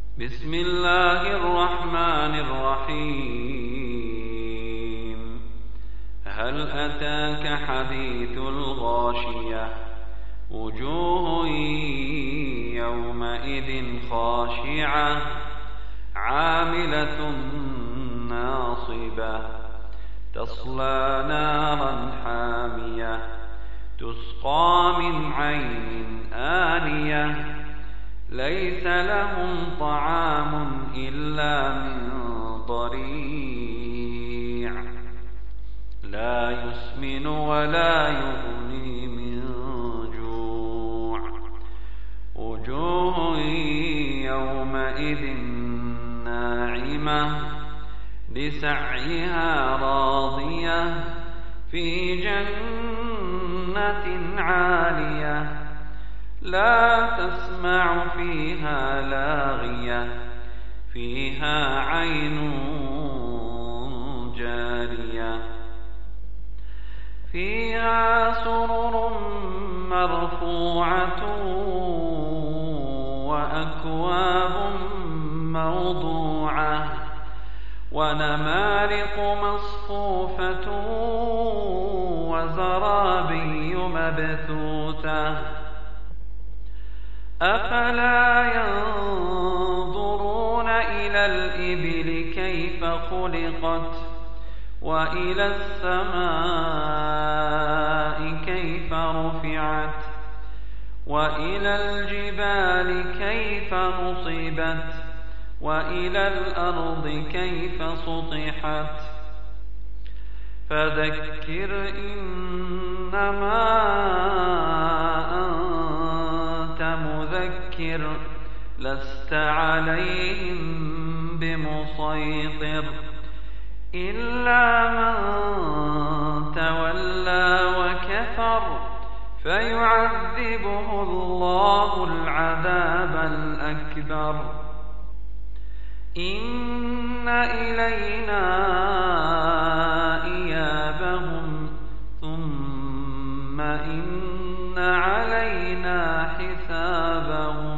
بسم الله الرحمن الرحيم. هل أتاك حديث الغاشية؟ وجوه يومئذ خاشعة عاملة ناصبة تصلى نارا حامية تسقى من عين آنية ليس لهم طعام إلا من ضريع لا يسمن ولا يغني من جوع. وجوه يومئذ ناعمة لسعيها راضية في جنة عالية لا تسمع فيها لاغية فيها عين جارية فيها سرر مرفوعة وأكواب موضوعة ونمارق مصفوفة وزرابي مبثوثة أفلا ينظرون إلى الإبل كيف خلقت وإلى السماء كيف رفعت وإلى الجبال كيف نصبت وإلى الأرض كيف سطحت فذكر إنما أنت مذكر لست عليهم بمسيطر إلا من تولى وكفر فيعذبه الله العذاب الأكبر إن إلينا إيابهم ثم إن علينا حسابهم.